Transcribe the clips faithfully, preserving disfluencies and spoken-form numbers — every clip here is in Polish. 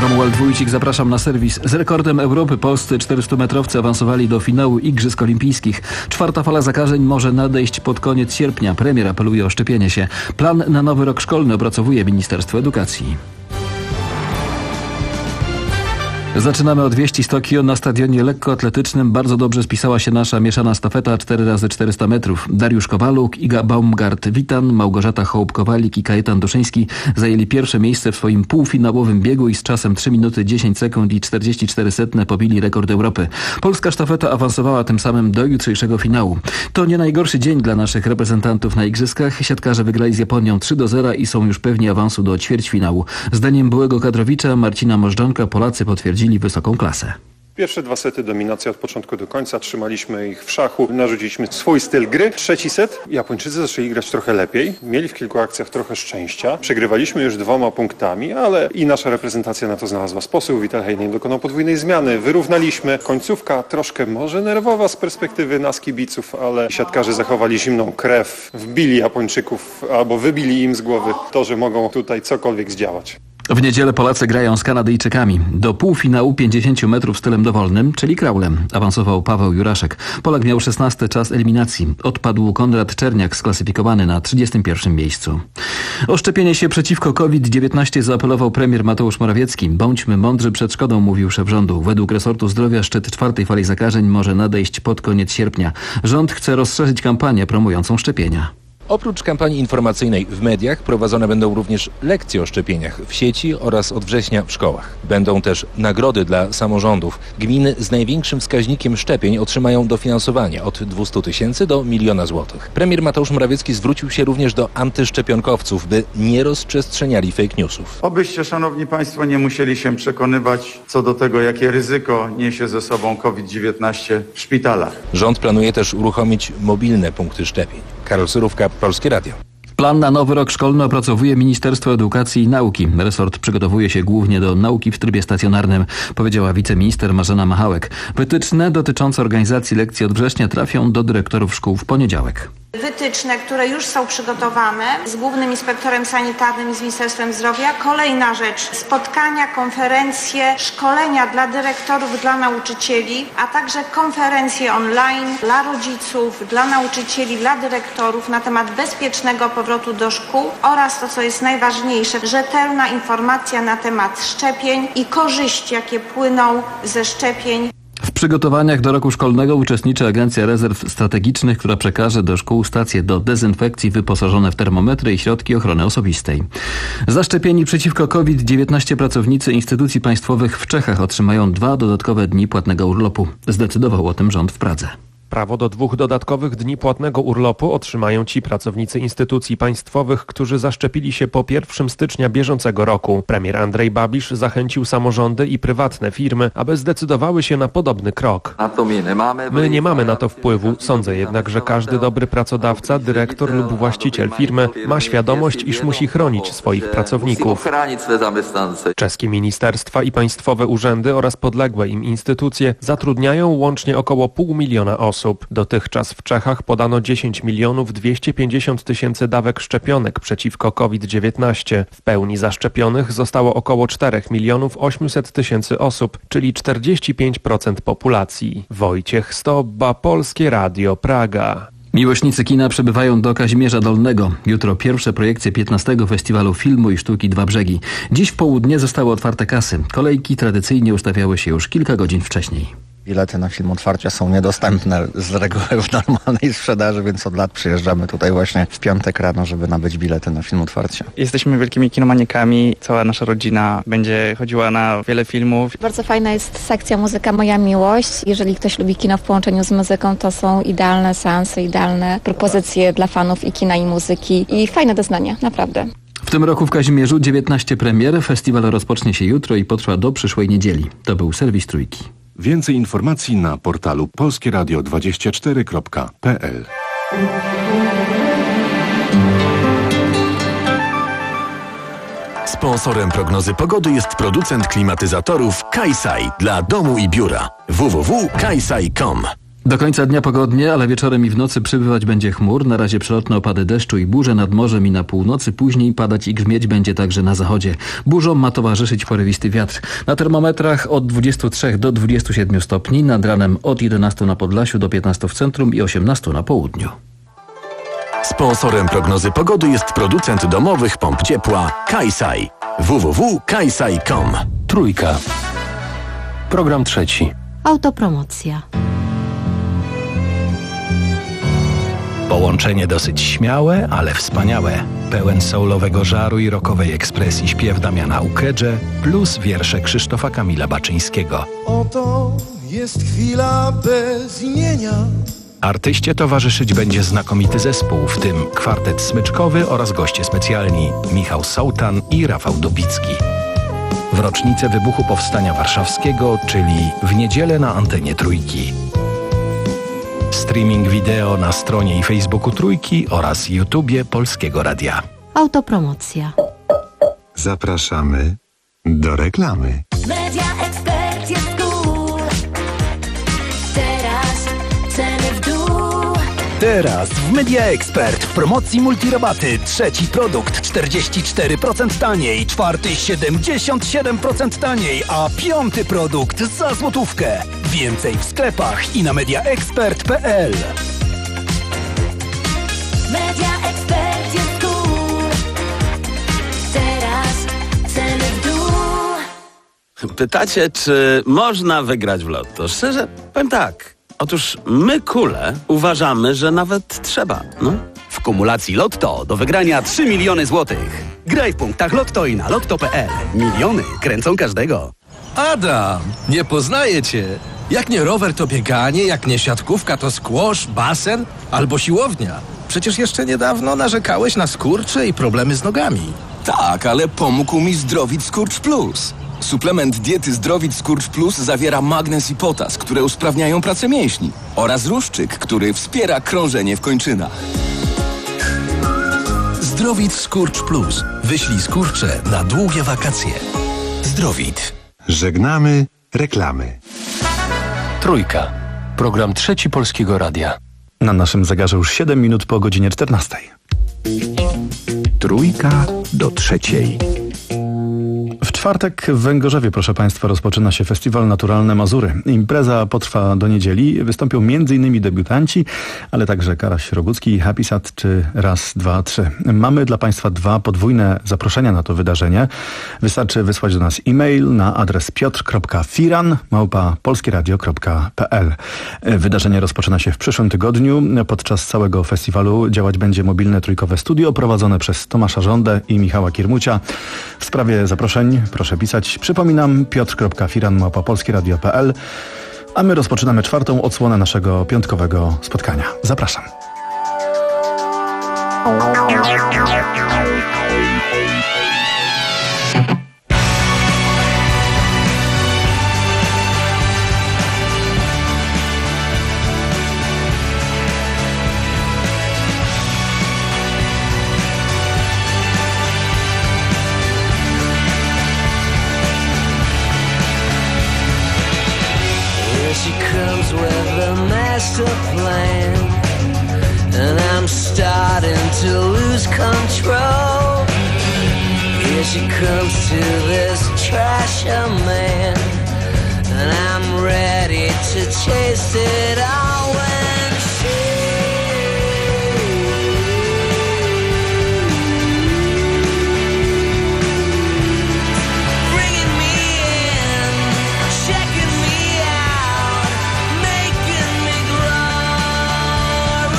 Romuald Wójcik, zapraszam na serwis. Z rekordem Europy polscy czterystumetrowcy awansowali do finału Igrzysk Olimpijskich. Czwarta fala zakażeń może nadejść pod koniec sierpnia. Premier apeluje o szczepienie się. Plan na nowy rok szkolny opracowuje Ministerstwo Edukacji. Zaczynamy od wieści z Tokio. Na stadionie lekkoatletycznym bardzo dobrze spisała się nasza mieszana stafeta cztery razy czterysta metrów. Dariusz Kowaluk, Iga Baumgart-Witan, Małgorzata Hołb-Kowalik i Kajetan Duszyński zajęli pierwsze miejsce w swoim półfinałowym biegu i z czasem trzy minuty dziesięć sekund i czterdzieści cztery setne pobili rekord Europy. Polska sztafeta awansowała tym samym do jutrzejszego finału. To nie najgorszy dzień dla naszych reprezentantów na igrzyskach. Siatkarze wygrali z Japonią trzy do zera i są już pewni awansu do ćwierćfinału. Zdaniem byłego kadrowicza Marcina Możdżonka Polacy potwierdzili wysoką klasę. Pierwsze dwa sety dominacja od początku do końca, trzymaliśmy ich w szachu, narzuciliśmy swój styl gry. Trzeci set Japończycy zaczęli grać trochę lepiej, mieli w kilku akcjach trochę szczęścia. Przegrywaliśmy już dwoma punktami, ale i nasza reprezentacja na to znalazła sposób. Witelheinen dokonał podwójnej zmiany, wyrównaliśmy. Końcówka troszkę może nerwowa z perspektywy nas kibiców, ale siatkarze zachowali zimną krew, wbili Japończyków albo wybili im z głowy to, że mogą tutaj cokolwiek zdziałać. W niedzielę Polacy grają z Kanadyjczykami. Do półfinału pięćdziesięciu metrów stylem dowolnym, czyli kraulem, awansował Paweł Juraszek. Polak miał szesnasty czas eliminacji. Odpadł Konrad Czerniak, sklasyfikowany na trzydziestym pierwszym miejscu. O szczepienie się przeciwko COVID dziewiętnaście zaapelował premier Mateusz Morawiecki. Bądźmy mądrzy przed szkodą, mówił szef rządu. Według resortu zdrowia szczyt czwartej fali zakażeń może nadejść pod koniec sierpnia. Rząd chce rozszerzyć kampanię promującą szczepienia. Oprócz kampanii informacyjnej w mediach prowadzone będą również lekcje o szczepieniach w sieci oraz od września w szkołach. Będą też nagrody dla samorządów. Gminy z największym wskaźnikiem szczepień otrzymają dofinansowanie od dwustu tysięcy do miliona złotych. Premier Mateusz Morawiecki zwrócił się również do antyszczepionkowców, by nie rozprzestrzeniali fake newsów. Obyście, szanowni państwo, nie musieli się przekonywać co do tego, jakie ryzyko niesie ze sobą COVID dziewiętnaście w szpitalach. Rząd planuje też uruchomić mobilne punkty szczepień. Karol Surówka, Polskie Radio. Plan na nowy rok szkolny opracowuje Ministerstwo Edukacji i Nauki. Resort przygotowuje się głównie do nauki w trybie stacjonarnym, powiedziała wiceminister Marzena Machałek. Wytyczne dotyczące organizacji lekcji od września trafią do dyrektorów szkół w poniedziałek. Wytyczne, które już są przygotowane z głównym inspektorem sanitarnym i z Ministerstwem Zdrowia. Kolejna rzecz, spotkania, konferencje, szkolenia dla dyrektorów, dla nauczycieli, a także konferencje online dla rodziców, dla nauczycieli, dla dyrektorów na temat bezpiecznego powrotu do szkół oraz to, co jest najważniejsze, rzetelna informacja na temat szczepień i korzyści, jakie płyną ze szczepień. W przygotowaniach do roku szkolnego uczestniczy Agencja Rezerw Strategicznych, która przekaże do szkół stacje do dezynfekcji wyposażone w termometry i środki ochrony osobistej. Zaszczepieni przeciwko COVID dziewiętnaście pracownicy instytucji państwowych w Czechach otrzymają dwa dodatkowe dni płatnego urlopu. Zdecydował o tym rząd w Pradze. Prawo do dwóch dodatkowych dni płatnego urlopu otrzymają ci pracownicy instytucji państwowych, którzy zaszczepili się po pierwszego stycznia bieżącego roku. Premier Andrzej Babiš zachęcił samorządy i prywatne firmy, aby zdecydowały się na podobny krok. My nie mamy na to wpływu. Sądzę jednak, że każdy dobry pracodawca, dyrektor lub właściciel firmy ma świadomość, iż musi chronić swoich pracowników. Czeskie ministerstwa i państwowe urzędy oraz podległe im instytucje zatrudniają łącznie około pół miliona osób. Dotychczas w Czechach podano dziesięć milionów dwieście pięćdziesiąt tysięcy dawek szczepionek przeciwko COVID dziewiętnaście. W pełni zaszczepionych zostało około czterech milionów osiemset tysięcy osób, czyli czterdzieści pięć procent populacji. Wojciech Stobba, Polskie Radio, Praga. Miłośnicy kina przybywają do Kazimierza Dolnego. Jutro pierwsze projekcje piętnastego Festiwalu Filmu i Sztuki Dwa Brzegi. Dziś w południe zostały otwarte kasy. Kolejki tradycyjnie ustawiały się już kilka godzin wcześniej. Bilety na film otwarcia są niedostępne z reguły w normalnej sprzedaży, więc od lat przyjeżdżamy tutaj właśnie w piątek rano, żeby nabyć bilety na film otwarcia. Jesteśmy wielkimi kinomaniakami, cała nasza rodzina będzie chodziła na wiele filmów. Bardzo fajna jest sekcja Muzyka Moja Miłość. Jeżeli ktoś lubi kino w połączeniu z muzyką, to są idealne seanse, idealne propozycje dla fanów i kina, i muzyki i fajne doznania, naprawdę. W tym roku w Kazimierzu dziewiętnaście premier. Festiwal rozpocznie się jutro i potrwa do przyszłej niedzieli. To był serwis Trójki. Więcej informacji na portalu polskieradio dwadzieścia cztery kropka p l. Sponsorem prognozy pogody jest producent klimatyzatorów Kaisai dla domu i biura. w w w kropka kaisai kropka com. Do końca dnia pogodnie, ale wieczorem i w nocy przybywać będzie chmur. Na razie przelotne opady deszczu i burze nad morzem i na północy. Później padać i grzmieć będzie także na zachodzie. Burzom ma towarzyszyć porywisty wiatr. Na termometrach od dwudziestu trzech do dwudziestu siedmiu stopni. Nad ranem od jedenastu na Podlasiu do piętnastu w centrum i osiemnastu na południu. Sponsorem prognozy pogody jest producent domowych pomp ciepła Kajsaj. w w w kropka kajsaj kropka com. Trójka. Program trzeci. Autopromocja. Połączenie dosyć śmiałe, ale wspaniałe. Pełen soulowego żaru i rockowej ekspresji śpiew Damiana Ukedże plus wiersze Krzysztofa Kamila Baczyńskiego. Oto jest chwila bez imienia. Artyście towarzyszyć będzie znakomity zespół, w tym kwartet smyczkowy oraz goście specjalni Michał Sołtan i Rafał Dubicki. W rocznicę wybuchu Powstania Warszawskiego, czyli w niedzielę na antenie Trójki. Streaming wideo na stronie i Facebooku Trójki oraz YouTubie Polskiego Radia. Autopromocja. Zapraszamy do reklamy. Media Expert jest cool. Teraz ceny w dół. Teraz w Media Expert w promocji multirabaty. Trzeci produkt czterdzieści cztery procent taniej, czwarty siedemdziesiąt siedem procent taniej, a piąty produkt za złotówkę. Więcej w sklepach i na mediaexpert kropka p l. Media Expert jest cool. Teraz ceny w dół. Pytacie, czy można wygrać w lotto? Szczerze, powiem tak. Otóż my, kule, uważamy, że nawet trzeba, no. W kumulacji Lotto do wygrania trzy miliony złotych. Graj w punktach Lotto i na lotto kropka p l. Miliony kręcą każdego. Adam, nie poznaję cię. Jak nie rower, to bieganie, jak nie siatkówka, to squash, basen albo siłownia. Przecież jeszcze niedawno narzekałeś na skurcze i problemy z nogami. Tak, ale pomógł mi Zdrowit Skurcz Plus. Suplement diety Zdrowit Skurcz Plus zawiera magnez i potas, które usprawniają pracę mięśni, oraz ruszczyk, który wspiera krążenie w kończynach. Zdrowit Skurcz Plus. Wyślij skurcze na długie wakacje. Zdrowit. Żegnamy reklamy. Trójka. Program trzeci Polskiego Radia. Na naszym zegarze już siedem minut po godzinie czternastej. Trójka do trzeciej. W czwartek w Węgorzewie, proszę Państwa, rozpoczyna się Festiwal Naturalne Mazury. Impreza potrwa do niedzieli. Wystąpią m.in. debiutanci, ale także Karaś Rogucki, Happy Sad czy Raz, Dwa, Trzy. Mamy dla Państwa dwa podwójne zaproszenia na to wydarzenie. Wystarczy wysłać do nas e-mail na adres piotr kropka firan małpa polskieradio kropka p l. Wydarzenie rozpoczyna się w przyszłym tygodniu. Podczas całego festiwalu działać będzie mobilne trójkowe studio prowadzone przez Tomasza Żądę i Michała Kiermucia. W sprawie zaproszeń proszę pisać. Przypominam, piotr kropka firan małpa polskieradio kropka p l. A my rozpoczynamy czwartą odsłonę naszego piątkowego spotkania. Zapraszam. She comes with a master plan, and I'm starting to lose control. Here she comes to this trasher man, and I'm ready to chase it all when she bringing me in, checking me out, making me glorious.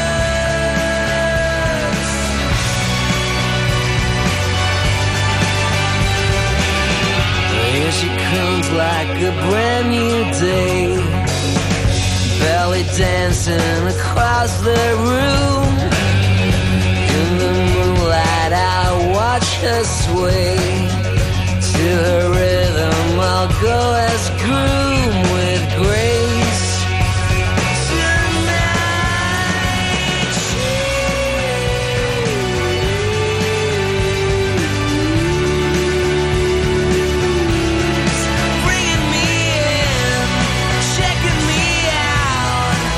Here she comes like a brand new day, belly dancing across the room. In the moonlight I watch her sway, to her rhythm I'll go as groom with grace. Bringing me in, checking me out,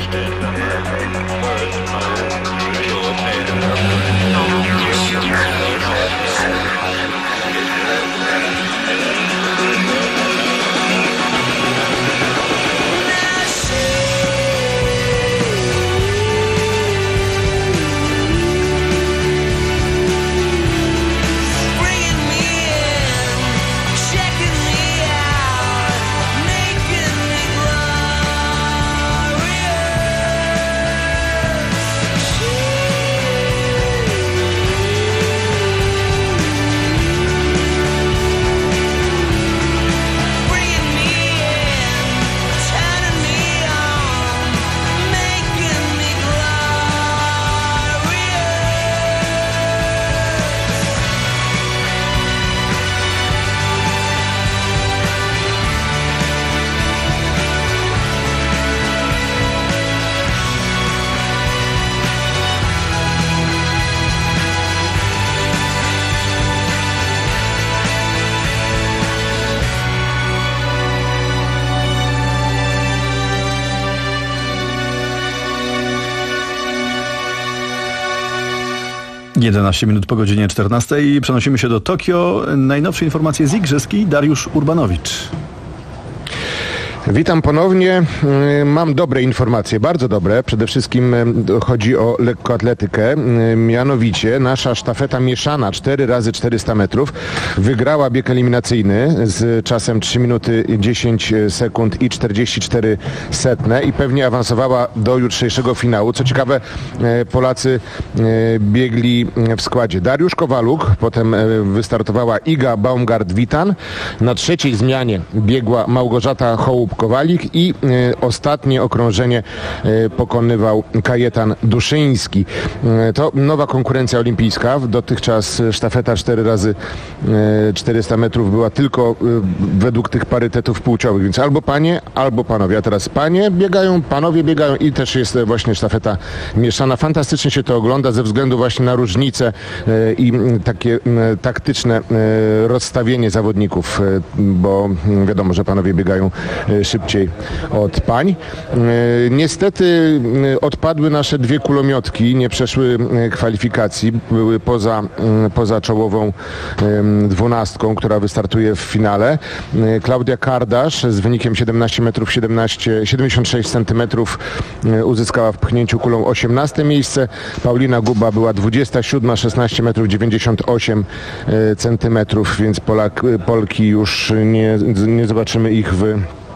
jedenaście minut po godzinie czternastej. Przenosimy się do Tokio. Najnowsze informacje z igrzysk i Dariusz Urbanowicz. Witam ponownie. Mam dobre informacje, bardzo dobre. Przede wszystkim chodzi o lekkoatletykę. Mianowicie nasza sztafeta mieszana cztery razy czterysta metrów wygrała bieg eliminacyjny z czasem trzy minuty dziesięć sekund i czterdzieści cztery setne i pewnie awansowała do jutrzejszego finału. Co ciekawe, Polacy biegli w składzie Dariusz Kowaluk, potem wystartowała Iga Baumgart-Witan. Na trzeciej zmianie biegła Małgorzata Hołup Kowalik i y, ostatnie okrążenie y, pokonywał Kajetan Duszyński. Y, to nowa konkurencja olimpijska. Dotychczas sztafeta cztery razy czterysta metrów była tylko y, według tych parytetów płciowych, więc albo panie, albo panowie. A teraz panie biegają, panowie biegają i też jest właśnie sztafeta mieszana. Fantastycznie się to ogląda ze względu właśnie na różnice y, i y, takie y, taktyczne y, rozstawienie zawodników, y, bo y, wiadomo, że panowie biegają y, szybciej od pań. Niestety odpadły nasze dwie kulomiotki, nie przeszły kwalifikacji, były poza, poza czołową dwunastką, która wystartuje w finale. Klaudia Kardasz z wynikiem siedemnaście metrów siedemdziesiąt sześć centymetrów uzyskała w pchnięciu kulą osiemnaste miejsce. Paulina Guba była dwudziesta siódma, szesnaście metrów dziewięćdziesiąt osiem centymetrów, więc Polak, Polki już nie, nie zobaczymy ich w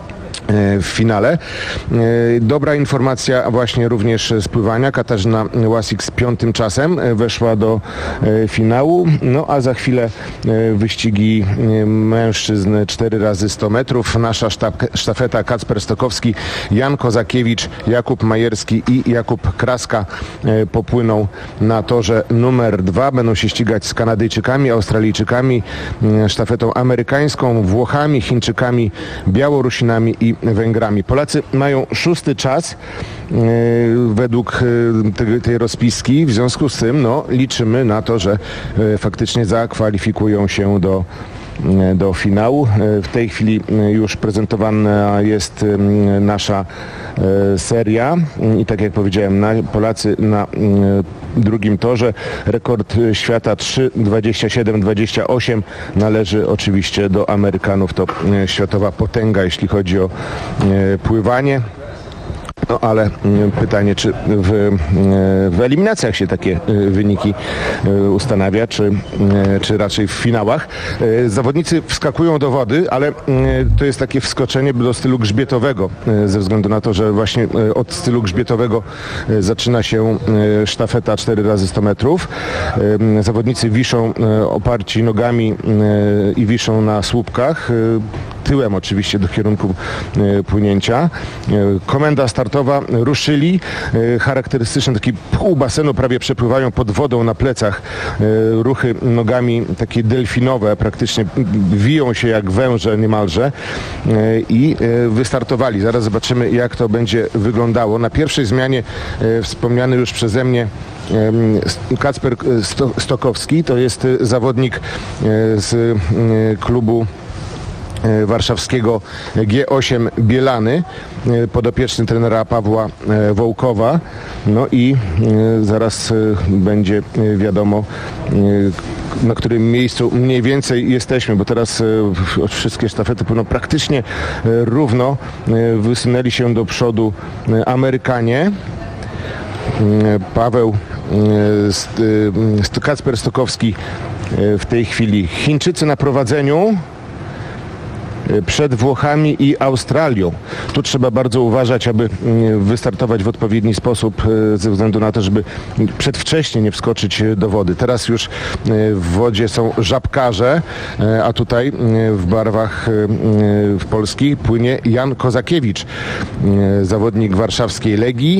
w finale. Dobra informacja właśnie również z pływania. Katarzyna Łasik z piątym czasem weszła do finału. No a za chwilę wyścigi mężczyzn cztery razy sto metrów. Nasza sztafeta Kacper Stokowski, Jan Kozakiewicz, Jakub Majerski i Jakub Kraska popłyną na torze numer dwa. Będą się ścigać z Kanadyjczykami, Australijczykami, sztafetą amerykańską, Włochami, Chińczykami, Białorusinami i Węgrami. Polacy mają szósty czas yy, według yy, tej, tej rozpiski. W związku z tym no, liczymy na to, że yy, faktycznie zakwalifikują się do do finału. W tej chwili już prezentowana jest nasza seria i tak jak powiedziałem, na, Polacy na drugim torze. Rekord świata trzy dwadzieścia siedem dwadzieścia osiem należy oczywiście do Amerykanów. To światowa potęga, jeśli chodzi o pływanie. No ale pytanie, czy w, w eliminacjach się takie wyniki ustanawia, czy, czy raczej w finałach. Zawodnicy wskakują do wody, ale to jest takie wskoczenie do stylu grzbietowego, ze względu na to, że właśnie od stylu grzbietowego zaczyna się sztafeta cztery razy sto metrów. Zawodnicy wiszą oparci nogami i wiszą na słupkach, tyłem oczywiście do kierunku płynięcia. Komenda startowa ruszyli. Charakterystyczny taki pół basenu, prawie przepływają pod wodą na plecach. Ruchy nogami takie delfinowe, praktycznie wiją się jak węże niemalże i wystartowali. Zaraz zobaczymy, jak to będzie wyglądało. Na pierwszej zmianie wspomniany już przeze mnie Kacper Stokowski, to jest zawodnik z klubu warszawskiego G osiem Bielany, podopieczny trenera Pawła Wołkowa. No i zaraz będzie wiadomo, na którym miejscu mniej więcej jesteśmy, bo teraz wszystkie sztafety płyną praktycznie równo. Wysunęli się do przodu Amerykanie. Paweł Kacper Stokowski w tej chwili. Chińczycy na prowadzeniu przed Włochami i Australią. Tu trzeba bardzo uważać, aby wystartować w odpowiedni sposób ze względu na to, żeby przedwcześnie nie wskoczyć do wody. Teraz już w wodzie są żabkarze, a tutaj w barwach w Polski płynie Jan Kozakiewicz, zawodnik warszawskiej Legii.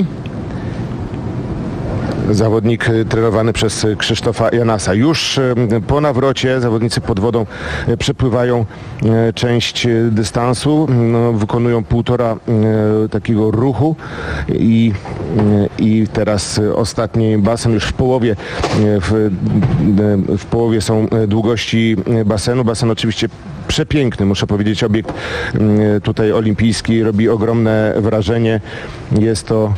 Zawodnik trenowany przez Krzysztofa Janasa. Już po nawrocie zawodnicy pod wodą przepływają część dystansu, no, wykonują półtora takiego ruchu i, i teraz ostatni basen już w połowie w, w połowie są długości basenu. Basen oczywiście przepiękny, muszę powiedzieć, obiekt tutaj olimpijski, robi ogromne wrażenie. Jest to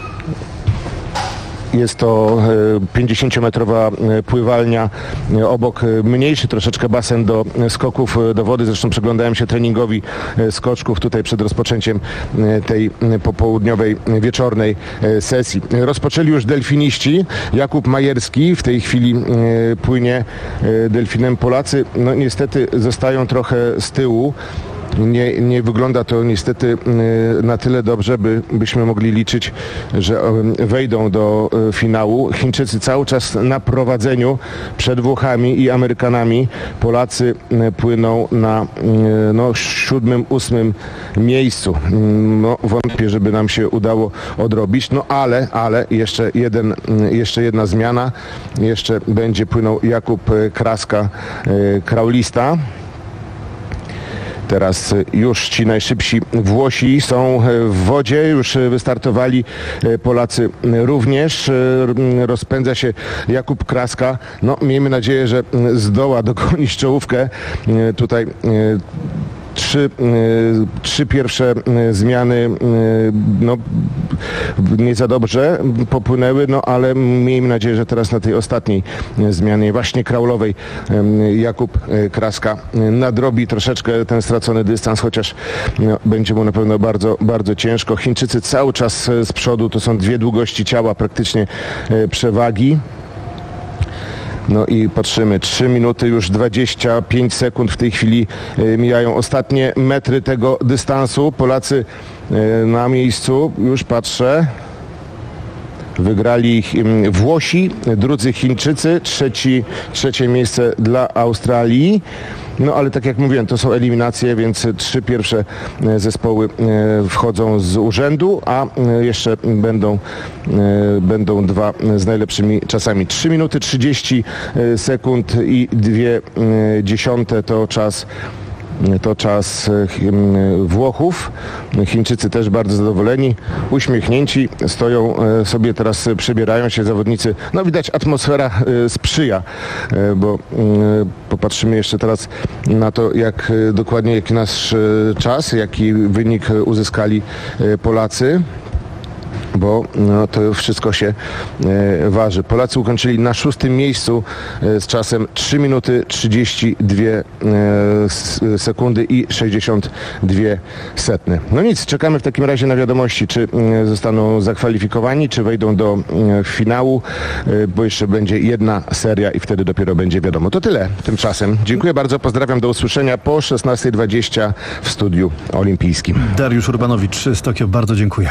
Jest to pięćdziesięciometrowa pływalnia, obok mniejszy troszeczkę basen do skoków do wody. Zresztą przyglądałem się treningowi skoczków tutaj przed rozpoczęciem tej popołudniowej, wieczornej sesji. Rozpoczęli już delfiniści. Jakub Majerski w tej chwili płynie delfinem. Polacy no niestety zostają trochę z tyłu. Nie, nie wygląda to niestety na tyle dobrze, by, byśmy mogli liczyć, że wejdą do finału. Chińczycy cały czas na prowadzeniu przed Włochami i Amerykanami. Polacy płyną na no, siódmym, ósmym miejscu. No, wątpię, żeby nam się udało odrobić. No ale, ale jeszcze, jeden, jeszcze jedna zmiana. Jeszcze będzie płynął Jakub Kraska, kraulista. Teraz już ci najszybsi Włosi są w wodzie, już wystartowali Polacy również. Rozpędza się Jakub Kraska. No, miejmy nadzieję, że zdoła dogonić czołówkę. Tutaj Trzy, trzy pierwsze zmiany no, nie za dobrze popłynęły, no ale miejmy nadzieję, że teraz na tej ostatniej zmianie, właśnie kraulowej, Jakub Kraska nadrobi troszeczkę ten stracony dystans, chociaż no, będzie mu na pewno bardzo, bardzo ciężko. Chińczycy cały czas z przodu, to są dwie długości ciała praktycznie przewagi. No i patrzymy, trzy minuty, już dwadzieścia pięć sekund w tej chwili mijają ostatnie metry tego dystansu. Polacy na miejscu, już patrzę. Wygrali Włosi, drudzy Chińczycy, trzeci, trzecie miejsce dla Australii. No ale tak jak mówiłem, to są eliminacje, więc trzy pierwsze zespoły wchodzą z urzędu, a jeszcze będą, będą dwa z najlepszymi czasami. trzy minuty trzydzieści sekund i dwie dziesiąte to czas To czas Włochów. Chińczycy też bardzo zadowoleni, uśmiechnięci, stoją sobie teraz, przebierają się zawodnicy. No widać, atmosfera sprzyja, bo popatrzymy jeszcze teraz na to, jak dokładnie, jaki nasz czas, jaki wynik uzyskali Polacy. Bo no, to wszystko się e, waży. Polacy ukończyli na szóstym miejscu e, z czasem trzy minuty trzydzieści dwie e, sekundy i sześćdziesiąt dwie setne. No nic, czekamy w takim razie na wiadomości, czy e, zostaną zakwalifikowani, czy wejdą do e, finału, e, bo jeszcze będzie jedna seria i wtedy dopiero będzie wiadomo. To tyle tymczasem. Dziękuję bardzo, pozdrawiam, do usłyszenia po szesnasta dwadzieścia w studiu olimpijskim. Dariusz Urbanowicz z Tokio, bardzo dziękuję.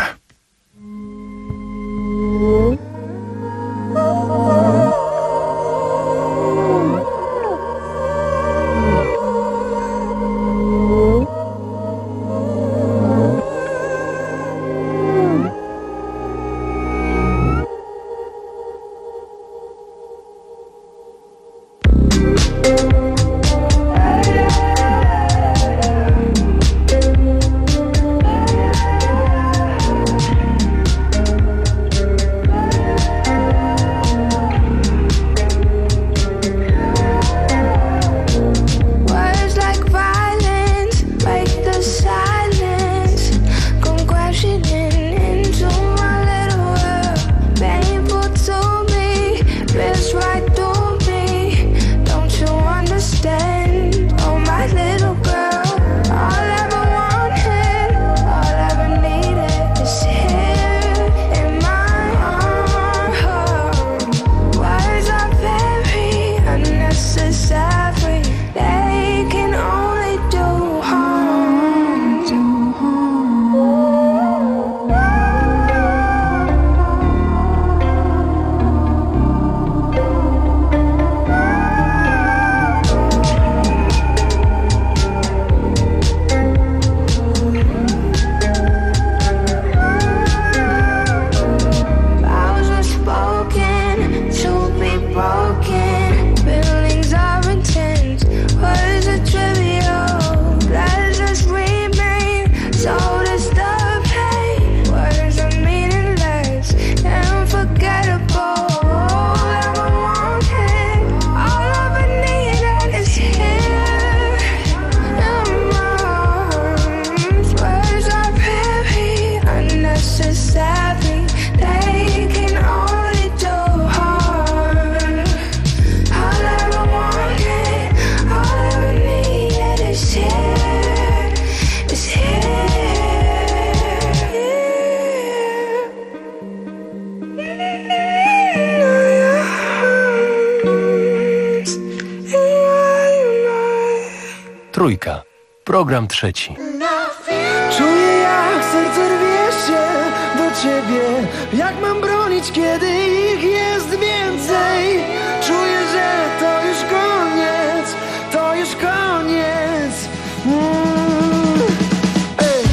Program trzeci. Czuję, jak serce rwie się do ciebie. Jak mam bronić, kiedy ich jest więcej? Czuję, że to już koniec, to już koniec. Mm. Ej.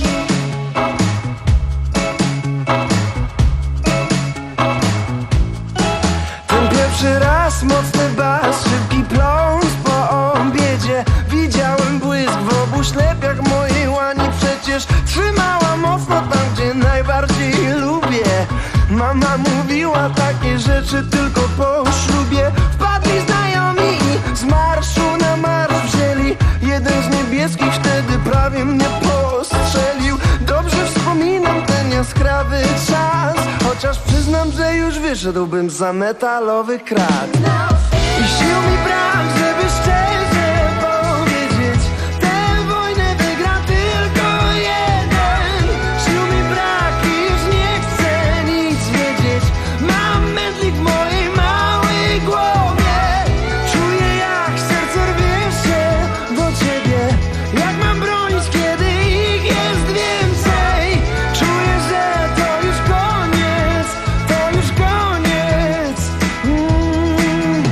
Ten pierwszy raz mocny bas, szybki pląs po obiedzie. Widziałem błysk w obu ślepiach mojej łani. Przecież trzymała mocno tam, gdzie najbardziej lubię. Mama mówiła takie rzeczy tylko po ślubie. Wpadli znajomi i z marszu na marsz wzięli. Jeden z niebieskich wtedy prawie mnie postrzelił. Dobrze wspominam ten jaskrawy czas, chociaż przyznam, że już wyszedłbym za metalowy krat. I sił mi brak, żeby szczerze powiedzieć, tę wojnę wygra tylko jeden. Sił mi brak i już nie chcę nic wiedzieć. Mam mętlik w mojej małej głowie. Czuję, jak serce rwie się do ciebie. Jak mam bronić, kiedy ich jest więcej? Czuję, że to już koniec, to już koniec. Mm.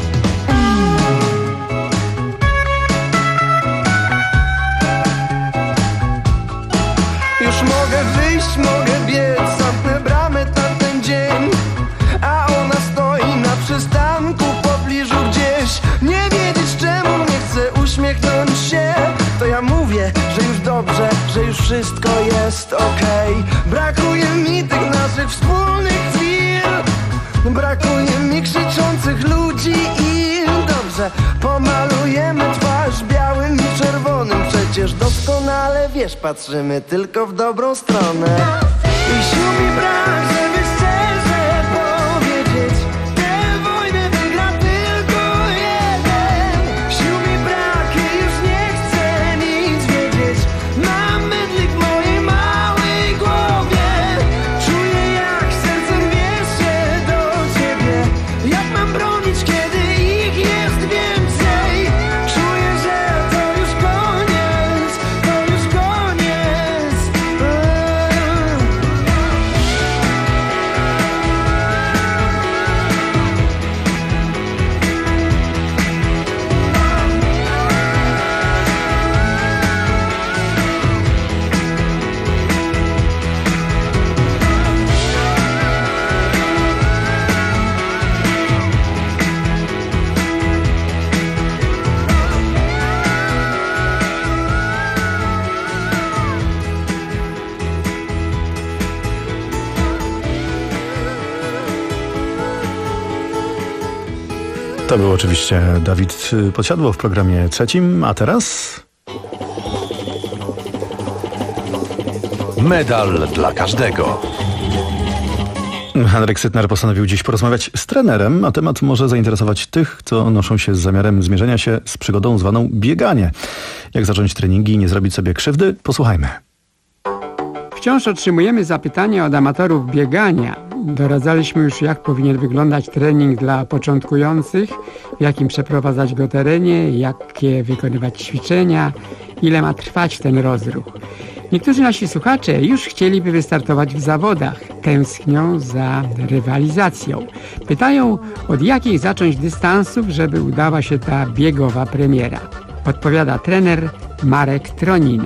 Już mogę wyjść, mogę biec, zamknę bramę tamten dzień. A ona stoi na przystanku w pobliżu gdzieś. Nie wiedzieć czemu nie chce uśmiechnąć się. To ja mówię, że już dobrze, że już wszystko jest okej. Brakuje mi tych naszych wspólnych chwil. Brakuje mi krzyczących ludzi i dobrze, pomalujemy twarz białym i czerwonym. Przecież doskonale wiesz, patrzymy tylko w dobrą stronę. I sił mi brak, żeby szczerze powiedzieć, tę wojnę wygra tylko jeden. Sił mi brak i już nie chcę nic wiedzieć. Mam mydlik w mojej małej głowie. Czuję, jak serce rwie się do ciebie. Jak mam bronić, kiedy ich jest więcej? Czuję, że to już koniec, to już koniec. Eee. To był oczywiście Dawid Podsiadło w programie trzecim, a teraz... Medal dla każdego. Henryk Sytner postanowił dziś porozmawiać z trenerem, a temat może zainteresować tych, co noszą się z zamiarem zmierzenia się z przygodą zwaną bieganie. Jak zacząć treningi i nie zrobić sobie krzywdy? Posłuchajmy. Wciąż otrzymujemy zapytania od amatorów biegania. Doradzaliśmy już, jak powinien wyglądać trening dla początkujących, w jakim przeprowadzać go terenie, jakie wykonywać ćwiczenia, ile ma trwać ten rozruch. Niektórzy nasi słuchacze już chcieliby wystartować w zawodach, tęsknią za rywalizacją. Pytają, od jakich zacząć dystansów, żeby udała się ta biegowa premiera. Odpowiada trener Marek Tronina.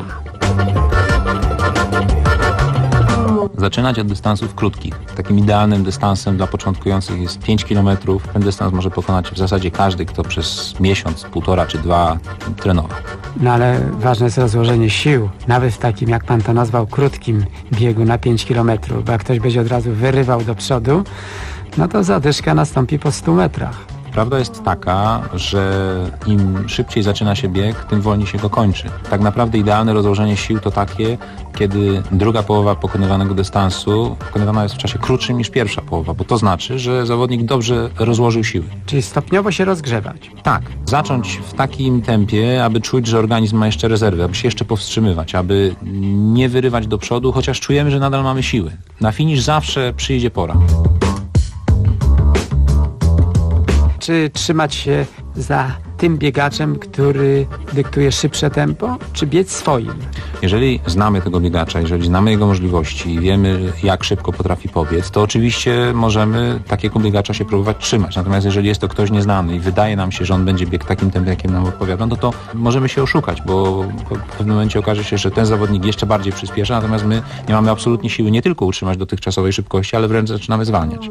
Zaczynać od dystansów krótkich. Takim idealnym dystansem dla początkujących jest pięć kilometrów. Ten dystans może pokonać w zasadzie każdy, kto przez miesiąc, półtora czy dwa trenował. No ale ważne jest rozłożenie sił, nawet w takim, jak pan to nazwał, krótkim biegu na pięć kilometrów, bo jak ktoś będzie od razu wyrywał do przodu, no to zadyszka nastąpi po stu metrach. Prawda jest taka, że im szybciej zaczyna się bieg, tym wolniej się go kończy. Tak naprawdę idealne rozłożenie sił to takie, kiedy druga połowa pokonywanego dystansu pokonywana jest w czasie krótszym niż pierwsza połowa, bo to znaczy, że zawodnik dobrze rozłożył siły. Czyli stopniowo się rozgrzewać. Tak. Zacząć w takim tempie, aby czuć, że organizm ma jeszcze rezerwy, aby się jeszcze powstrzymywać, aby nie wyrywać do przodu, chociaż czujemy, że nadal mamy siły. Na finisz zawsze przyjdzie pora. Czy trzymać się za tym biegaczem, który dyktuje szybsze tempo, czy biec swoim? Jeżeli znamy tego biegacza, jeżeli znamy jego możliwości i wiemy, jak szybko potrafi pobiec, to oczywiście możemy takiego biegacza się próbować trzymać. Natomiast jeżeli jest to ktoś nieznany i wydaje nam się, że on będzie biegł takim tempem, jakim nam odpowiada, no to możemy się oszukać, bo w pewnym momencie okaże się, że ten zawodnik jeszcze bardziej przyspiesza, natomiast my nie mamy absolutnie siły nie tylko utrzymać dotychczasowej szybkości, ale wręcz zaczynamy zwalniać.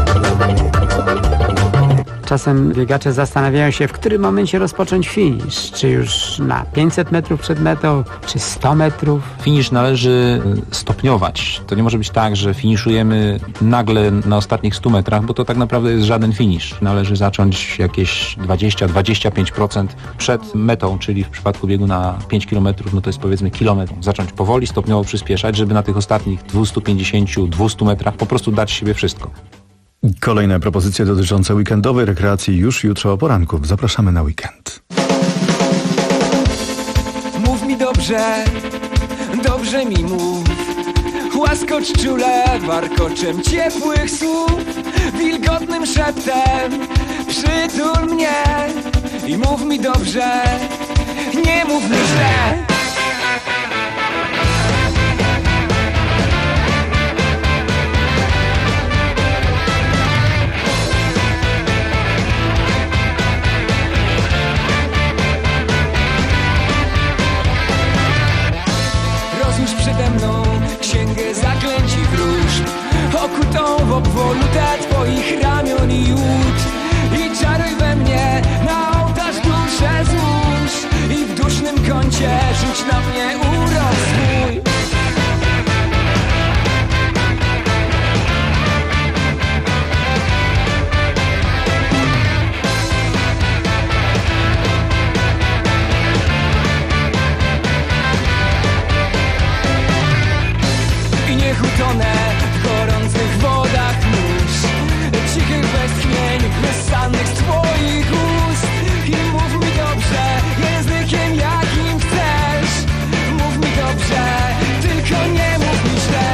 Czasem biegacze zastanawiają się, w którym momencie rozpocząć finisz. Czy już na pięćset metrów przed metą, czy sto metrów? Finisz należy stopniować. To nie może być tak, że finiszujemy nagle na ostatnich stu metrach, bo to tak naprawdę jest żaden finisz. Należy zacząć jakieś dwadzieścia do dwudziestu pięciu procent przed metą, czyli w przypadku biegu na pięć kilometrów, no to jest powiedzmy kilometr. Zacząć powoli, stopniowo przyspieszać, żeby na tych ostatnich dwustu pięćdziesięciu do dwustu metrach po prostu dać siebie wszystko. Kolejne propozycje dotyczące weekendowej rekreacji już jutro o poranku. Zapraszamy na weekend. Mów mi dobrze, dobrze mi mów. Łaskocz czule warkoczem ciepłych słów, wilgotnym szeptem przytul mnie i mów mi dobrze, nie mów mi źle. Przede mną księgę zaklęć i wróżb, okutą w obwolutę twoich ramion i ud. I czaruj we mnie, na ołtarz duszę złóż i w dusznym kącie rzuć na mnie urok swój. Utonę w gorących wodach mórz, cichych westchnień wystannych z twoich ust. I mów mi dobrze, językiem jakim chcesz. Mów mi dobrze, tylko nie mów mi źle.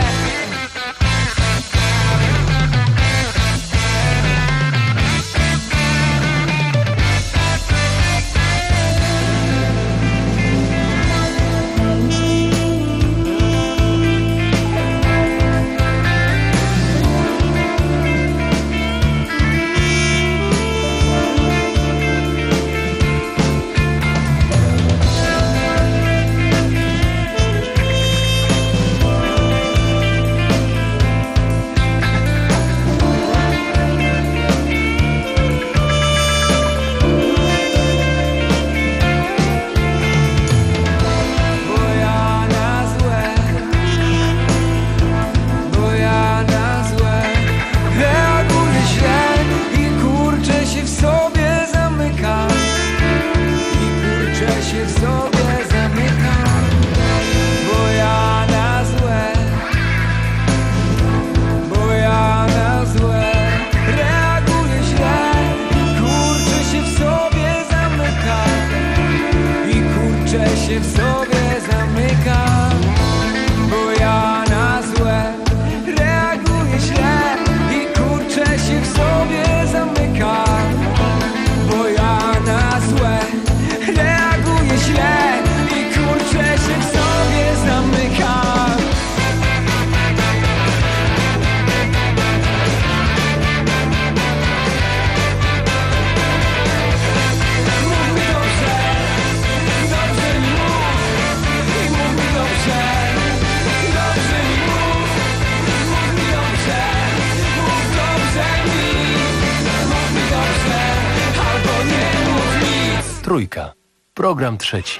Trójka. Program trzeci.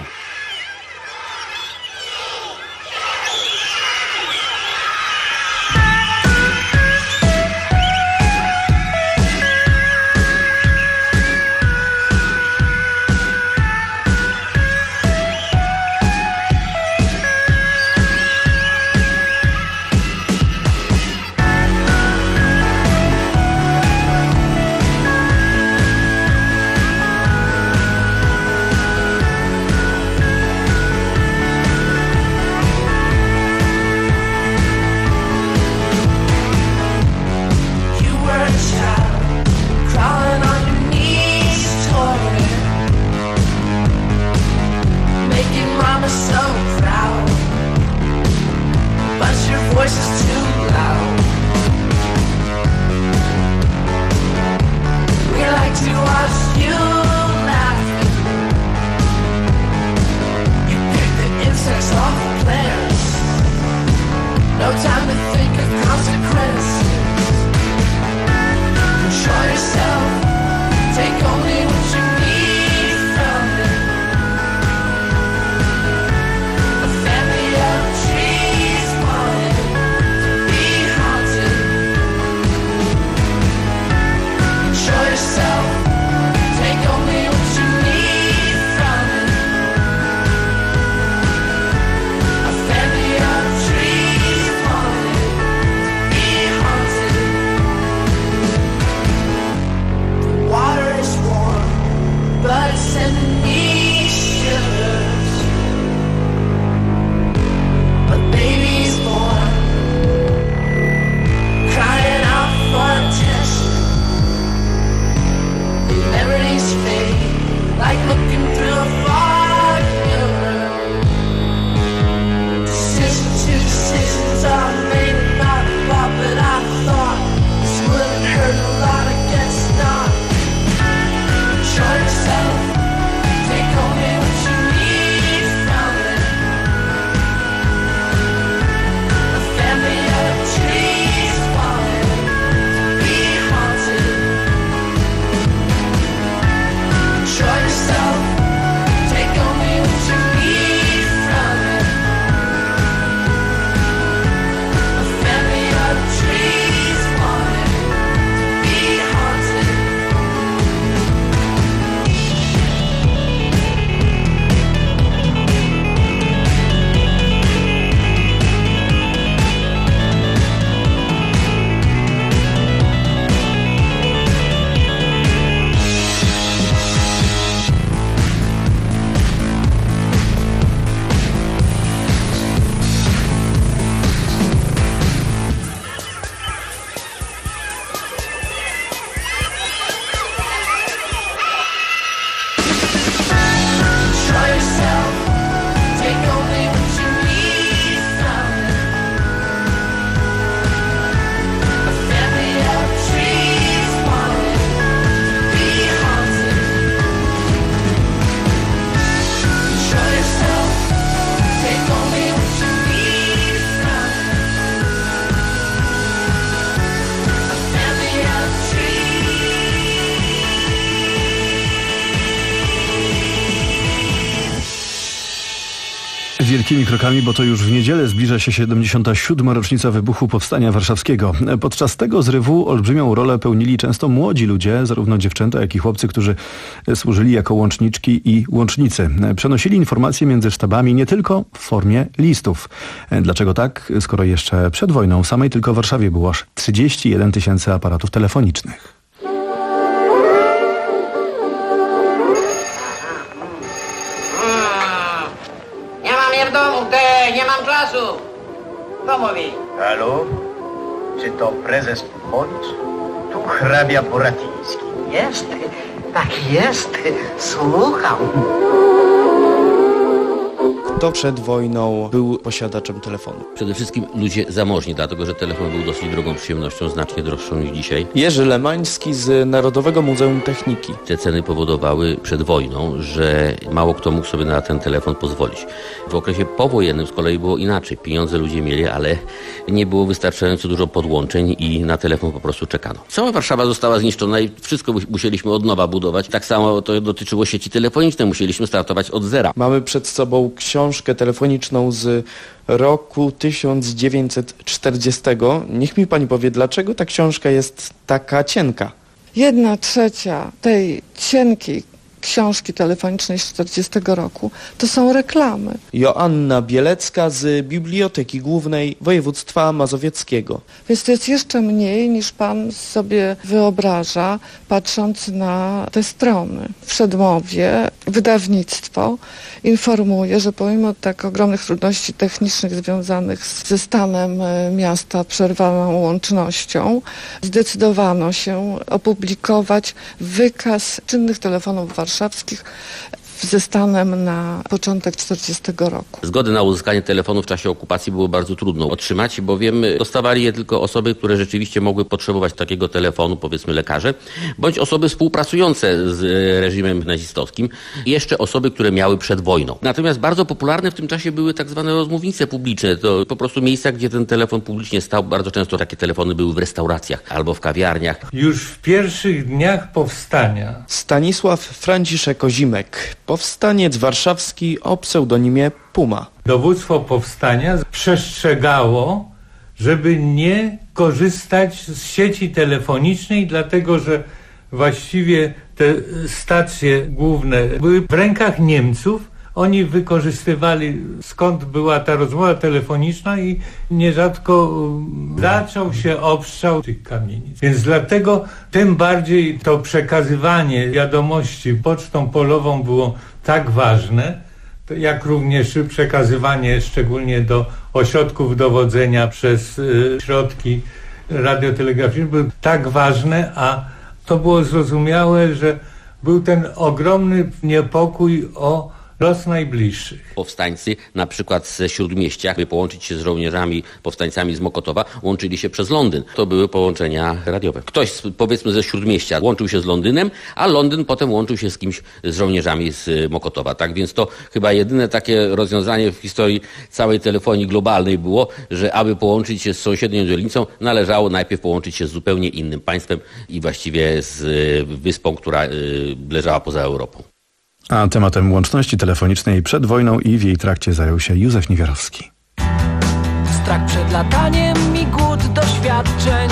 voice is too loud. We like to watch you laugh. You pick the insects off the plants. No time to think of consequences. Control yourself. Take only what you need from it. A family of trees wanted to be haunted. Control yourself. Take only what you need from it. A family of trees wanted to be haunted. The water is warm, but it's sending me shivers. But baby's born, crying out for attention. Memories fade, like looking through a fog mirror. Decisions to decisions are made by the thought, but I thought this wouldn't hurt a lot. I guess not. Control yourself. Take only what you need from it. A family of trees wanted to be haunted. Control yourself. Take only what you need from it. A family of trees wanted to be haunted. Control yourself. Take only what you need from it. A family of trees wanted to be haunted. Control yourself. Take only what you need from it. A family of Wielkimi krokami, bo to już w niedzielę zbliża się siedemdziesiąta siódma rocznica wybuchu Powstania Warszawskiego. Podczas tego zrywu olbrzymią rolę pełnili często młodzi ludzie, zarówno dziewczęta, jak i chłopcy, którzy służyli jako łączniczki i łącznicy. Przenosili informacje między sztabami nie tylko w formie listów. Dlaczego tak? Skoro jeszcze przed wojną w samej tylko Warszawie było aż trzydzieści jeden tysięcy aparatów telefonicznych. Nie mam je w domu, te, nie mam czasu. Kto mówi? Halo? Czy to prezes Policz? Tu hrabia Boratyński. Jest, tak jest, słucham. Kto przed wojną był posiadaczem telefonu? Przede wszystkim ludzie zamożni, dlatego że telefon był dosyć drogą przyjemnością, znacznie droższą niż dzisiaj. Jerzy Lemański z Narodowego Muzeum Techniki. Te ceny powodowały przed wojną, że mało kto mógł sobie na ten telefon pozwolić. W okresie powojennym z kolei było inaczej. Pieniądze ludzie mieli, ale nie było wystarczająco dużo podłączeń i na telefon po prostu czekano. Cała Warszawa została zniszczona i wszystko musieliśmy od nowa budować. Tak samo to dotyczyło sieci telefonicznej. Musieliśmy startować od zera. Mamy przed sobą książkę telefoniczną z roku tysiąc dziewięćset czterdziestego. Niech mi pani powie, dlaczego ta książka jest taka cienka? Jedna trzecia tej cienkiej książki telefonicznej z czterdziestego roku to są reklamy. Joanna Bielecka z Biblioteki Głównej Województwa Mazowieckiego. Więc to jest jeszcze mniej niż pan sobie wyobraża, patrząc na te strony. W przedmowie wydawnictwo informuje, że pomimo tak ogromnych trudności technicznych związanych ze stanem miasta, przerwaną łącznością, zdecydowano się opublikować wykaz czynnych telefonów warszawskich w ze stanem na początek czterdziestego roku. Zgody na uzyskanie telefonu w czasie okupacji było bardzo trudno otrzymać, bowiem dostawali je tylko osoby, które rzeczywiście mogły potrzebować takiego telefonu, powiedzmy lekarze, bądź osoby współpracujące z reżimem nazistowskim i jeszcze osoby, które miały przed wojną. Natomiast bardzo popularne w tym czasie były tak zwane rozmównice publiczne. To po prostu miejsca, gdzie ten telefon publicznie stał. Bardzo często takie telefony były w restauracjach albo w kawiarniach. Już w pierwszych dniach powstania Stanisław Franciszek Ozimek, powstaniec warszawski o pseudonimie Puma. Dowództwo powstania przestrzegało, żeby nie korzystać z sieci telefonicznej, dlatego że właściwie te stacje główne były w rękach Niemców. Oni wykorzystywali, skąd była ta rozmowa telefoniczna i nierzadko zaczął się obstrzał tych kamienic. Więc dlatego tym bardziej to przekazywanie wiadomości pocztą polową było tak ważne, jak również przekazywanie szczególnie do ośrodków dowodzenia przez y, środki radiotelegraficzne było tak ważne, a to było zrozumiałe, że był ten ogromny niepokój o los najbliższych. Powstańcy, na przykład ze Śródmieścia, by połączyć się z żołnierzami, powstańcami z Mokotowa, łączyli się przez Londyn. To były połączenia radiowe. Ktoś, powiedzmy, ze Śródmieścia łączył się z Londynem, a Londyn potem łączył się z kimś, z żołnierzami z Mokotowa. Tak więc to chyba jedyne takie rozwiązanie w historii całej telefonii globalnej było, że aby połączyć się z sąsiednią dzielnicą, należało najpierw połączyć się z zupełnie innym państwem i właściwie z wyspą, która leżała poza Europą. A tematem łączności telefonicznej przed wojną i w jej trakcie zajął się Józef Niewiarowski. Strach przed lataniem i głód doświadczeń,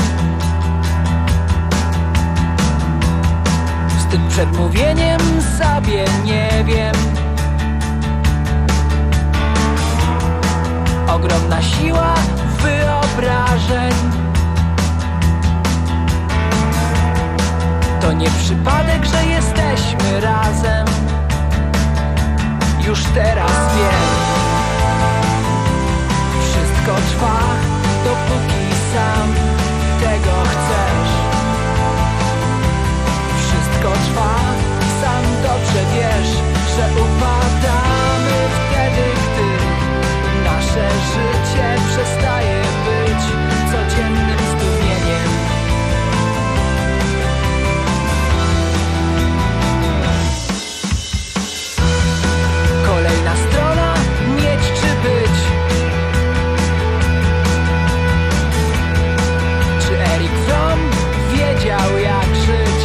wstyd przed mówieniem sobie nie wiem. Ogromna siła wyobrażeń, to nie przypadek, że jesteśmy razem. Już teraz wiem, wszystko trwa, dopóki sam tego chcesz. Wszystko trwa, sam dobrze wiesz, że upadamy wtedy, gdy nasze życie przestaje być codziennym zdumieniem. Kolejna strona, mieć czy być. Czy Erik Fromm wiedział, jak żyć?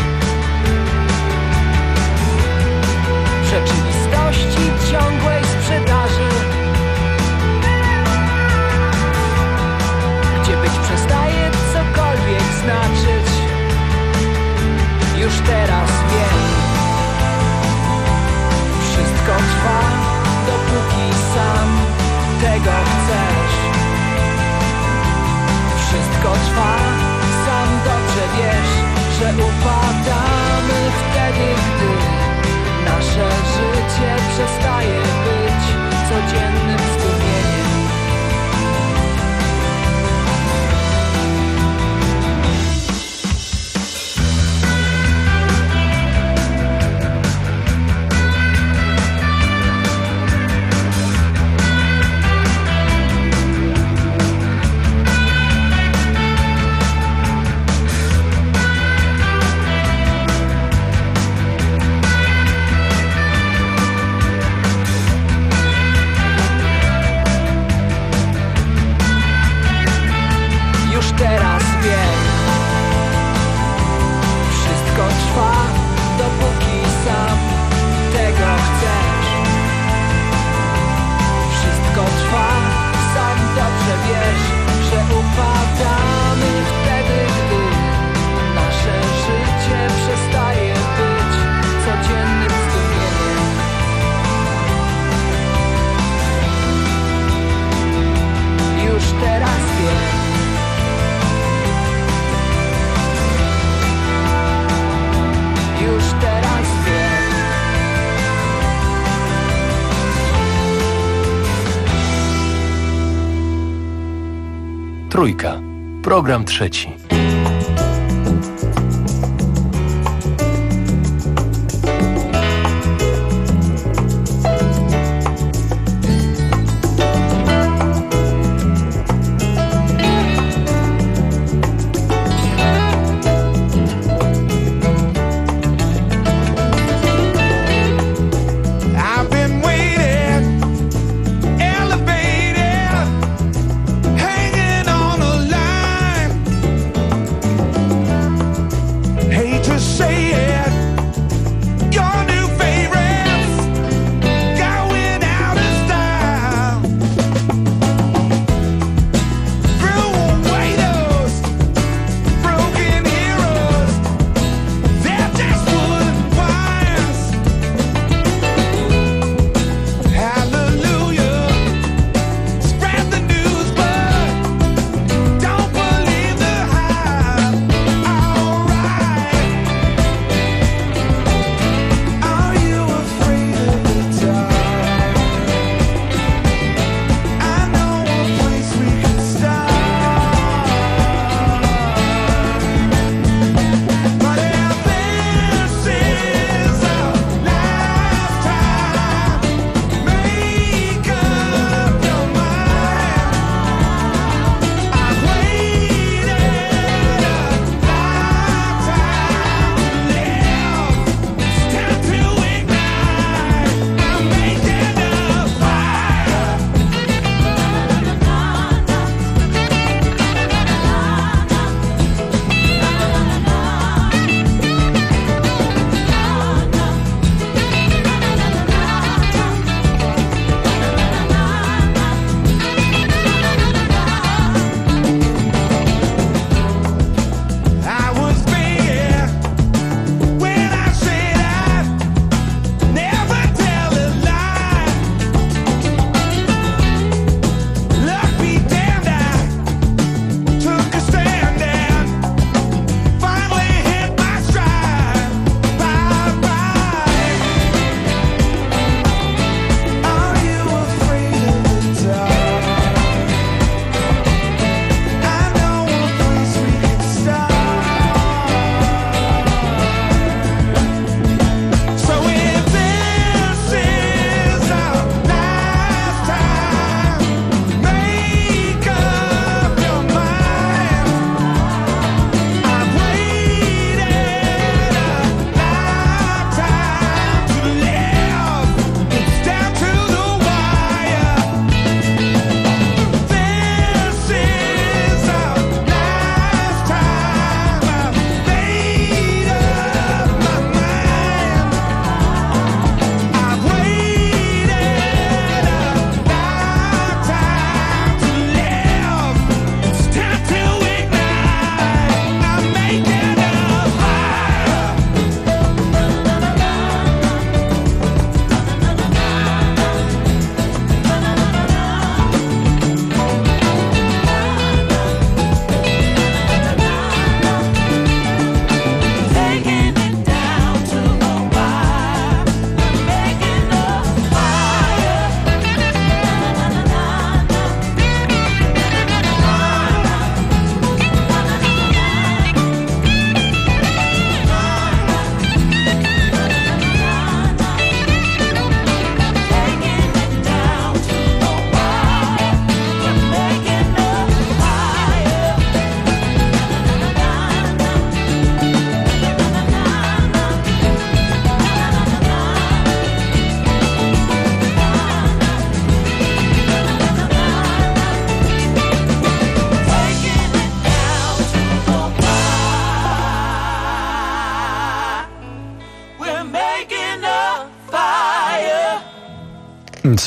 W rzeczywistości ciągłej sprzedaży, gdzie być przestaje cokolwiek znaczyć. Już teraz wiem, wszystko trwa, dopóki sam tego chcesz. Wszystko trwa, sam dobrze wiesz, że upadamy wtedy, gdy nasze życie przestaje być codziennym zdumieniem. Teraz wiem, wszystko trwa, dopóki sam tego chcesz. Wszystko trwa, sam dobrze wiesz, że upadamy wtedy, gdy nasze życie przestaje być codziennym zdumieniem. Już teraz wiem, już teraz wiem. Trójka. Program trzeci.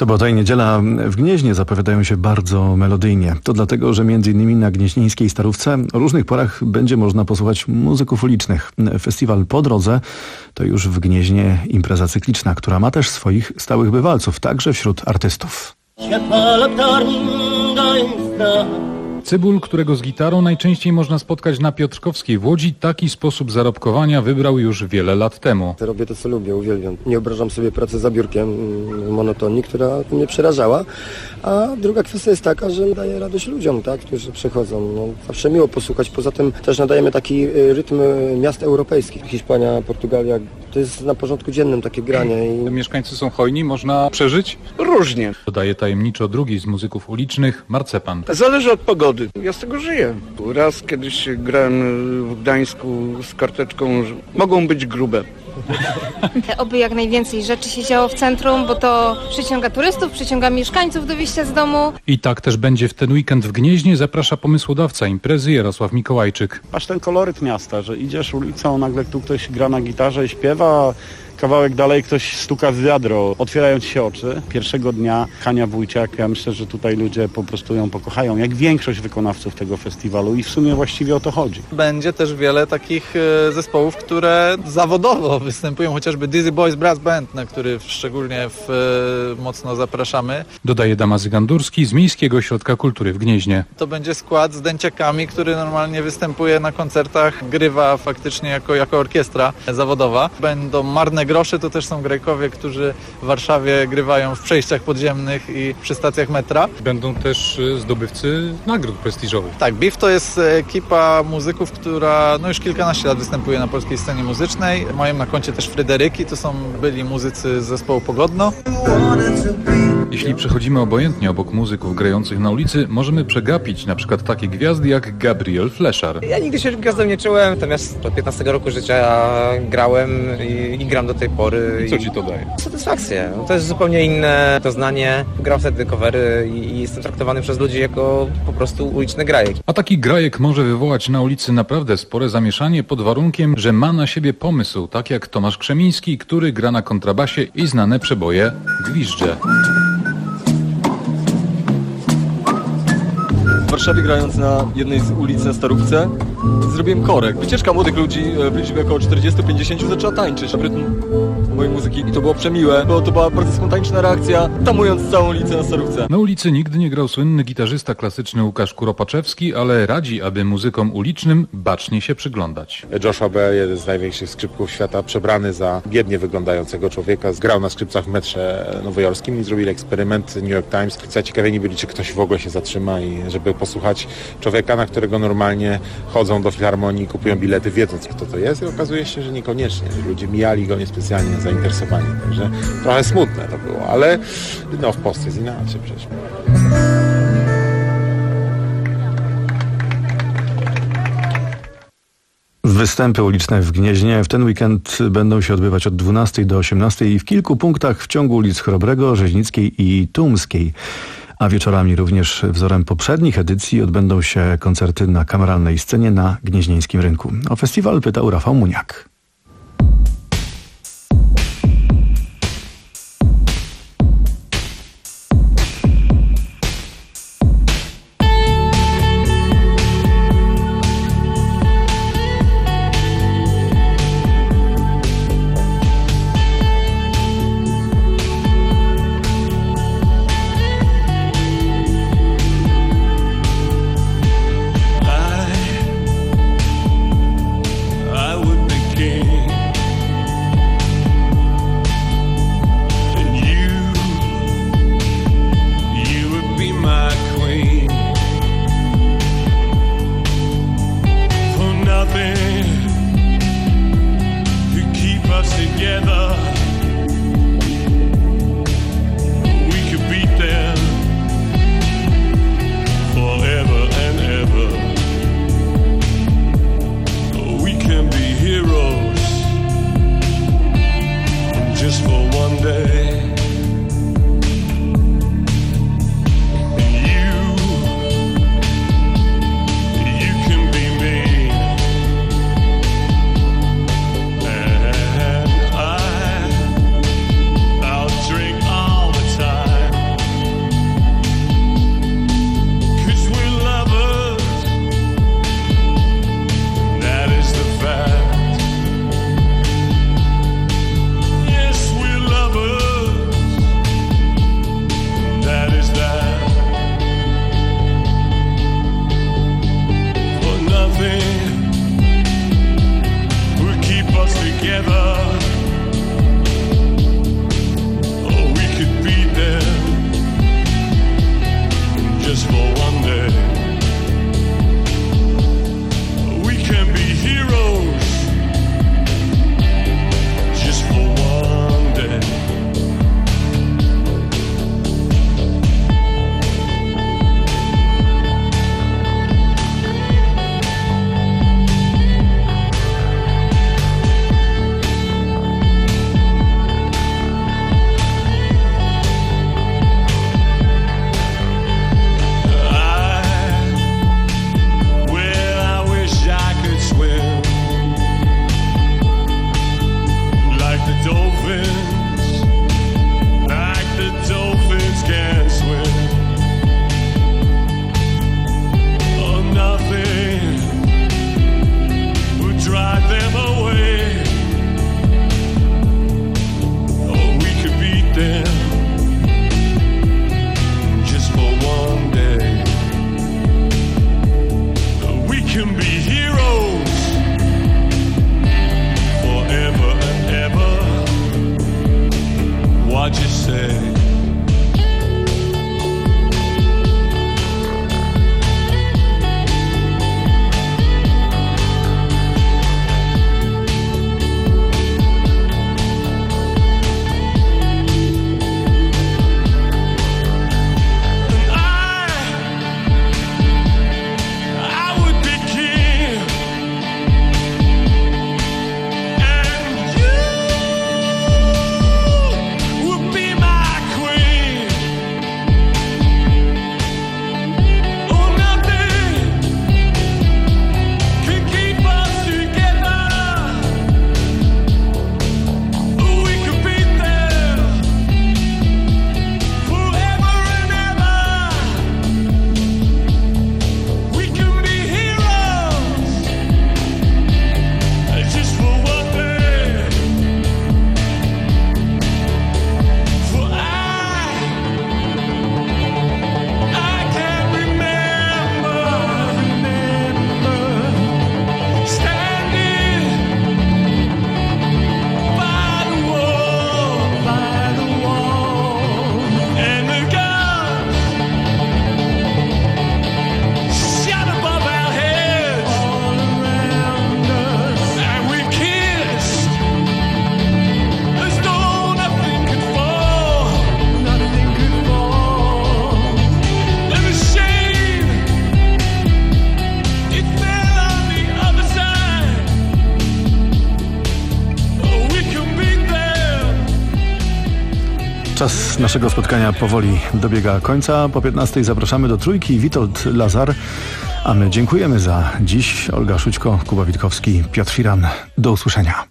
Sobota i niedziela w Gnieźnie zapowiadają się bardzo melodyjnie. To dlatego, że między innymi na gnieźnieńskiej Starówce o różnych porach będzie można posłuchać muzyków ulicznych. Festiwal Po Drodze to już w Gnieźnie impreza cykliczna, która ma też swoich stałych bywalców, także wśród artystów. Cybul, którego z gitarą najczęściej można spotkać na Piotrkowskiej w Łodzi, taki sposób zarobkowania wybrał już wiele lat temu. Robię to, co lubię, uwielbiam. Nie wyobrażam sobie pracy za biurkiem, monotonii, która mnie przerażała. A druga kwestia jest taka, że daje radość ludziom, tak, którzy przychodzą. No, zawsze miło posłuchać. Poza tym też nadajemy taki rytm miast europejskich. Hiszpania, Portugalia. To jest na porządku dziennym takie granie. I... Mieszkańcy są hojni, można przeżyć? Różnie. Dodaje tajemniczo drugi z muzyków ulicznych, Marcepan. Zależy od pogody. Ja z tego żyję. Raz kiedyś grałem w Gdańsku z karteczką, że mogą być grube. Oby jak najwięcej rzeczy się działo w centrum, bo to przyciąga turystów, przyciąga mieszkańców do wyjścia z domu. I tak też będzie w ten weekend w Gnieźnie, zaprasza pomysłodawca imprezy Jarosław Mikołajczyk. Masz ten koloryt miasta, że idziesz ulicą, nagle tu ktoś gra na gitarze i śpiewa, kawałek dalej ktoś stuka w wiadro, otwierają ci się oczy. Pierwszego dnia Hania Wójciak, ja myślę, że tutaj ludzie po prostu ją pokochają, jak większość wykonawców tego festiwalu i w sumie właściwie o to chodzi. Będzie też wiele takich zespołów, które zawodowo występują, chociażby Dizzy Boys Brass Band, na który szczególnie w, mocno zapraszamy. Dodaje Damazy Gandurski z Miejskiego Ośrodka Kultury w Gnieźnie. To będzie skład z dęciakami, który normalnie występuje na koncertach, grywa faktycznie jako, jako orkiestra zawodowa. Będą Marne Grosze, to też są Grajkowie, którzy w Warszawie grywają w przejściach podziemnych i przy stacjach metra. Będą też zdobywcy nagród prestiżowych. Tak, Beef to jest ekipa muzyków, która no już kilkanaście lat występuje na polskiej scenie muzycznej. Mają na koncie też Fryderyki, to są byli muzycy z zespołu Pogodno. Jeśli przechodzimy obojętnie obok muzyków grających na ulicy, możemy przegapić na przykład takie gwiazdy jak Gabriel Fleszar. Ja nigdy się gwiazdą nie czułem, natomiast od piętnastego roku życia grałem i, i gram do tej pory. Co ci to daje? Satysfakcję. To jest zupełnie inne doznanie. Gram wtedy covery i, i jestem traktowany przez ludzi jako po prostu uliczny grajek. A taki grajek może wywołać na ulicy naprawdę spore zamieszanie pod warunkiem, że ma na siebie pomysł, tak jak Tomasz Krzemiński, który gra na kontrabasie i znane przeboje Gwizdże. W Warszawie, grając na jednej z ulic na Starówce, zrobiłem korek. Wycieczka młodych ludzi w liczbie około czterdziestu pięćdziesięciu zaczęła tańczyć na rytm mojej muzyki i to było przemiłe, bo to była bardzo spontaniczna reakcja, tamując całą ulicę na Starówce. Na ulicy nigdy nie grał słynny gitarzysta klasyczny Łukasz Kuropaczewski, ale radzi, aby muzykom ulicznym bacznie się przyglądać. Joshua Bell, jeden z największych skrzypków świata, przebrany za biednie wyglądającego człowieka, grał na skrzypcach w metrze nowojorskim i zrobili eksperyment New York Times. Zaciekawieni byli, czy ktoś w ogóle się zatrzyma i żeby posłuchać człowieka, na którego normalnie chodzą do filharmonii, kupują bilety, wiedząc, kto to jest, i okazuje się, że niekoniecznie. Ludzie mijali go niespecjalnie zainteresowani. Także trochę smutne to było, ale no, w Polsce jest inaczej przecież. Występy uliczne w Gnieźnie w ten weekend będą się odbywać od dwunastej do osiemnastej w kilku punktach w ciągu ulic Chrobrego, Rzeźnickiej i Tumskiej. A wieczorami również wzorem poprzednich edycji odbędą się koncerty na kameralnej scenie na Gnieźnieńskim Rynku. O festiwal pytał Rafał Muniak. I would be king. day. We can be heroes just for one day. Czas naszego spotkania powoli dobiega końca. Po piętnastej zapraszamy do Trójki Witold Lazar, a my dziękujemy za dziś. Olga Szućko, Kuba Witkowski, Piotr Firan. Do usłyszenia.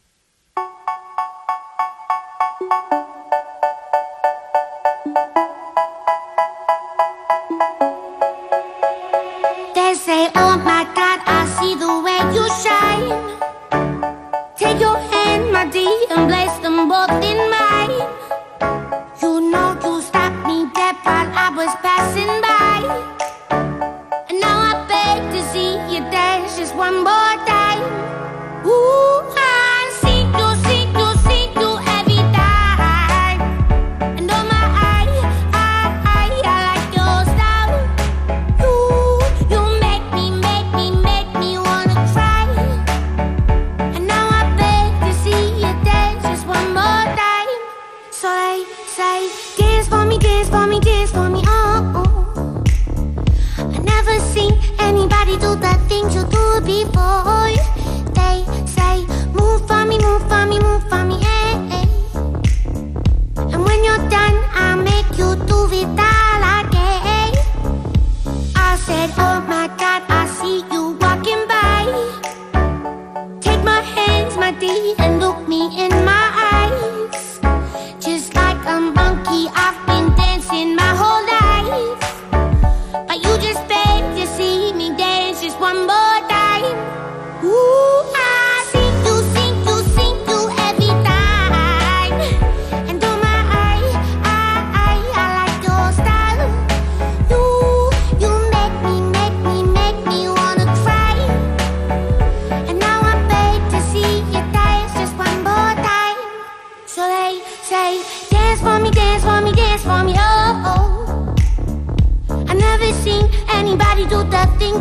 They say, oh my God, I see the way you shine. Take your hand, my dear, and place them both in mine. You know you stopped me dead while I was passing by. And now I beg to see you dance just one more time. Ooh, I see you, see you, see you every time. And oh my, I, I, I, I like your style. You, you make me, make me, make me wanna cry. And now I beg to see you dance just one more time. So I say, dance for me, dance for me, dance for me, oh, oh. I never seen anybody do the things you do before. They say, move for me, move for me, move for me, eh, eh. And when you're done, I'll make you do it all again. I said, oh my God, I see you walking by. Take my hands, my dear, and look me in my eyes. Just like a monkey, I've been dancing my whole life. But you just beg to see me dance just one more time. Ooh,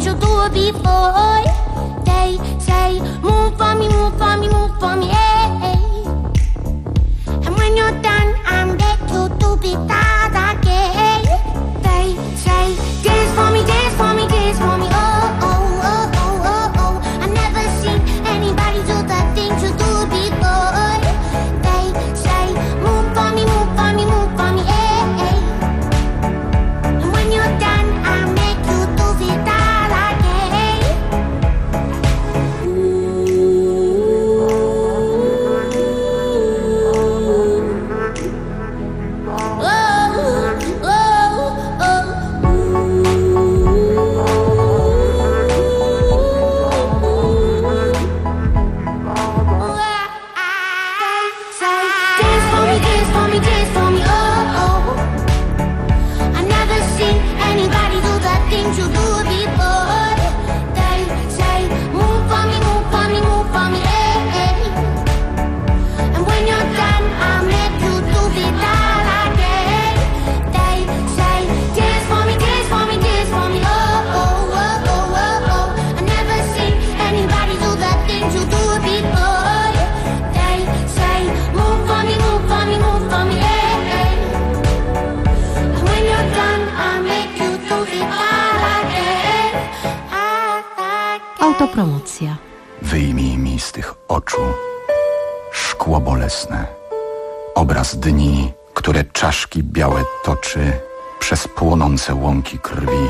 things you'll do before. They say, move for me, move for me, move for me, hey. And when you're done, I'm there to do be that again. They say, dance for me, dance for me, dance for me, oh, oh, oh, oh, oh, oh. I've never seen anybody do the things you do before. They say, move for me, move for me, move for me, hey. And when you're done, I'll make you do be that again. Autopromocja. Wyjmij mi z tych oczu szkło bolesne, obraz dni, które czaszki białe toczy przez płonące łąki krwi.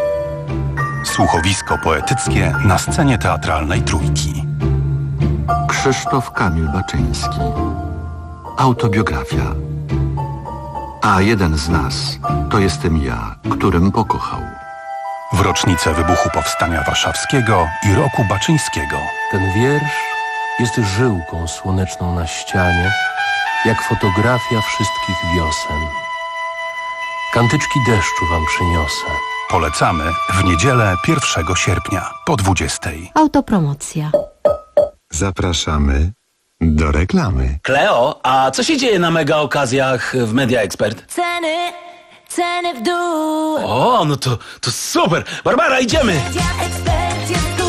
Słuchowisko poetyckie na scenie teatralnej Trójki. Krzysztof Kamil Baczyński. Autobiografia. A jeden z nas to jestem ja, którym pokochał. W rocznicę wybuchu Powstania Warszawskiego i roku Baczyńskiego. Ten wiersz jest żyłką słoneczną na ścianie, jak fotografia wszystkich wiosen. Kantyczki deszczu wam przyniosę. Polecamy w niedzielę pierwszego sierpnia po dwudziestej. Autopromocja. Zapraszamy do reklamy. Kleo, a co się dzieje na mega okazjach w Media Expert? Ceny, ceny w dół. O, no to, to super! Barbara, idziemy! Media Expert jest tu.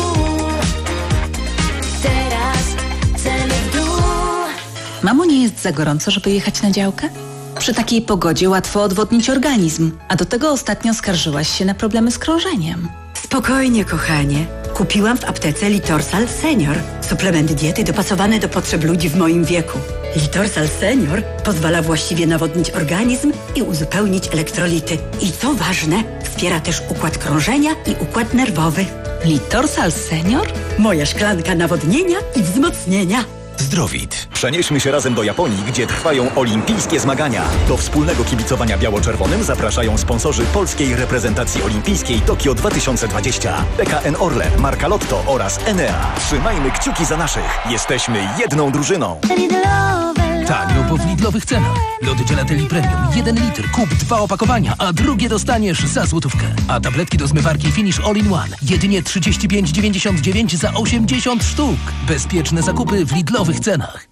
Teraz ceny w dół. Mamo, nie jest za gorąco, żeby jechać na działkę? Przy takiej pogodzie łatwo odwodnić organizm, a do tego ostatnio skarżyłaś się na problemy z krążeniem. Spokojnie, kochanie. Kupiłam w aptece Litorsal Senior. Suplement diety dopasowany do potrzeb ludzi w moim wieku. Litorsal Senior pozwala właściwie nawodnić organizm i uzupełnić elektrolity. I co ważne, wspiera też układ krążenia i układ nerwowy. Litorsal Senior? Moja szklanka nawodnienia i wzmocnienia. Zdrowit. Przenieśmy się razem do Japonii, gdzie trwają olimpijskie zmagania. Do wspólnego kibicowania biało-czerwonym zapraszają sponsorzy polskiej reprezentacji olimpijskiej Tokio dwa tysiące dwadzieścia. P K N Orlen, Marka Lotto oraz Enea. Trzymajmy kciuki za naszych. Jesteśmy jedną drużyną. Tanio po w Lidlowych cenach. Lody Gelateli Premium. Jeden litr. Kup dwa opakowania, a drugie dostaniesz za złotówkę. A tabletki do zmywarki Finish All in One. Jedynie trzydzieści pięć dziewięćdziesiąt dziewięć za osiemdziesiąt sztuk. Bezpieczne zakupy w Lidlowych cenach.